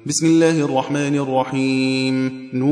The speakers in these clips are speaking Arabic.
بسم الله الرحمن الرحيم.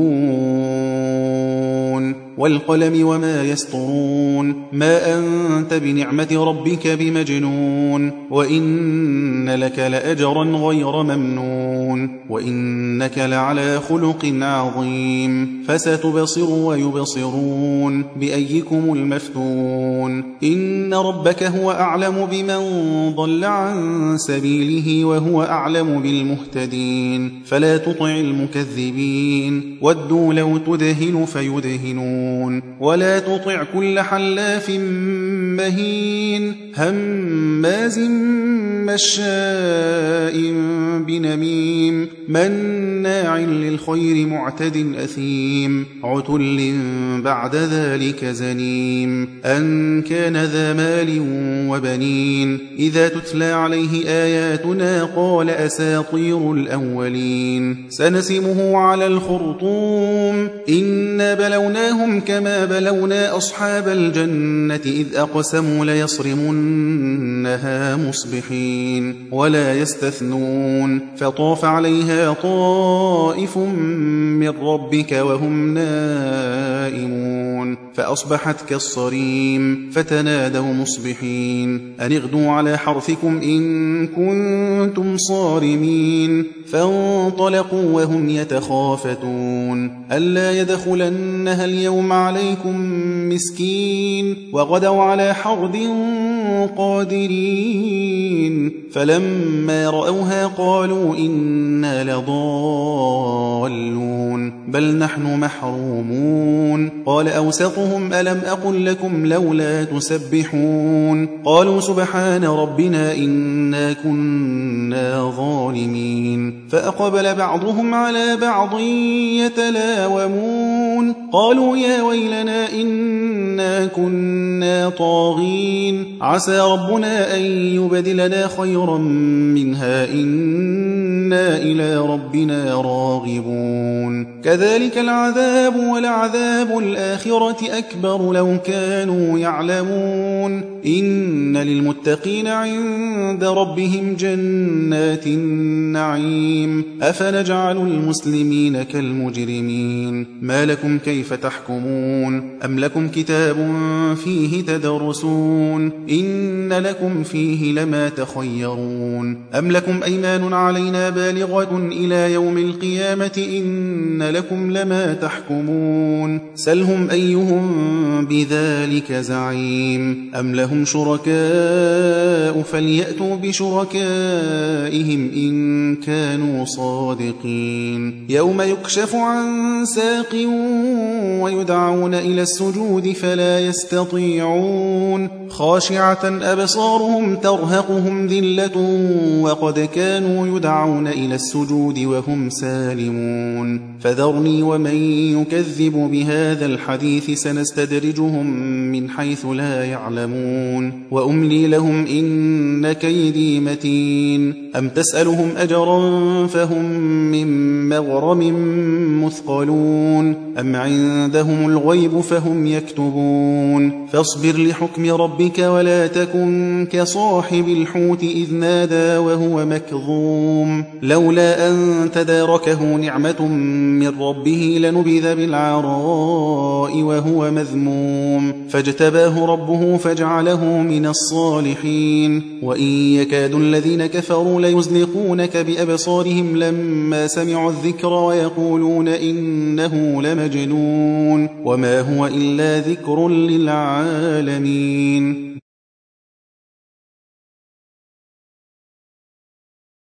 نون والقلم وما يسطرون ما أنت بنعمة ربك بمجنون وإن لك لأجرا غير ممنون وإنك لعلى خلق عظيم فستبصر ويبصرون بأيكم المفتون إن ربك هو أعلم بمن ضل عن سبيله وهو أعلم بالمهتدين فلا تطع المكذبين ودوا لو تدهن فيدهنون ولا تطع كل حلاف مهين هماز مشاء بنميم مناع للخير معتد أثيم عتل بعد ذلك زنيم أن كان ذا مال وبنين إذا تتلى عليه آياتنا قال أساطير الأولين سنسمه على الخرطوم إنا بلوناهم كما بلونا أصحاب الجنة إذ أقسموا ليصرمنها مصبحين ولا يستثنون فطاف عليها طائف من ربك وهم نائمون فأصبحت كالصريم فتنادوا مصبحين أن اغدوا على حرثكم إن كنتم صارمين فانطلقوا وهم يتخافتون ألا يدخلنها اليوم عليكم مسكين وغدوا على حرد قادرين فلما رأوها قالوا إنا لضالون بل نحن محرومون قال أوسطهم ألم أقل لكم لولا تسبحون قالوا سبحان ربنا إنا كنا ظالمين فأقبل بعضهم على بعض يتلاومون قالوا يا ويلنا إنا كنا طاغين عسى ربنا أن يبدلنا خيرا منها إنا إلى ربنا راغبون كذلك العذاب ولعذاب الآخرة أكبر لو كانوا يعلمون إن للمتقين عند ربهم جنات النعيم أفنجعل المسلمين كالمجرمين ما لكم كيف تحكمون أم لكم كتاب فيه تدرسون إن لكم فيه لما تخيرون أم لكم أيمان علينا بالغة إلى يوم القيامة إن لكم لما تحكمون سلهم أيهم بذلك زعيم أم لهم شركاء فليأتوا بشركائهم إن كانوا صادقين يوم يكشف عن ساق ويدعون إلى السجود فلا يستطيعون خاشعة أبصارهم ترهقهم ذلة وقد كانوا يدعون إلى السجود وهم سالمون فذرني ومن يكذب بهذا الحديث سنستدرجهم من حيث لا يعلمون وأملي لهم إن كيدي متين أم تسألهم أجرا فهم من مغرم مثقلون أم عندهم الغيب فهم يكتبون فاصبر لحكم ربك ولا تكن كصاحب الحوت إذ نادى وهو مكظوم لولا أن تداركه نعمة من ربه لنبذ بالعراء وهو مذموم فاجتباه ربه فاجعله من الصالحين وإن يكاد الذين كفروا ليزلقونك بأبصارهم لما سمعوا الذكر ويقولون إنه لمجنون وما هو إلا ذكر للعالمين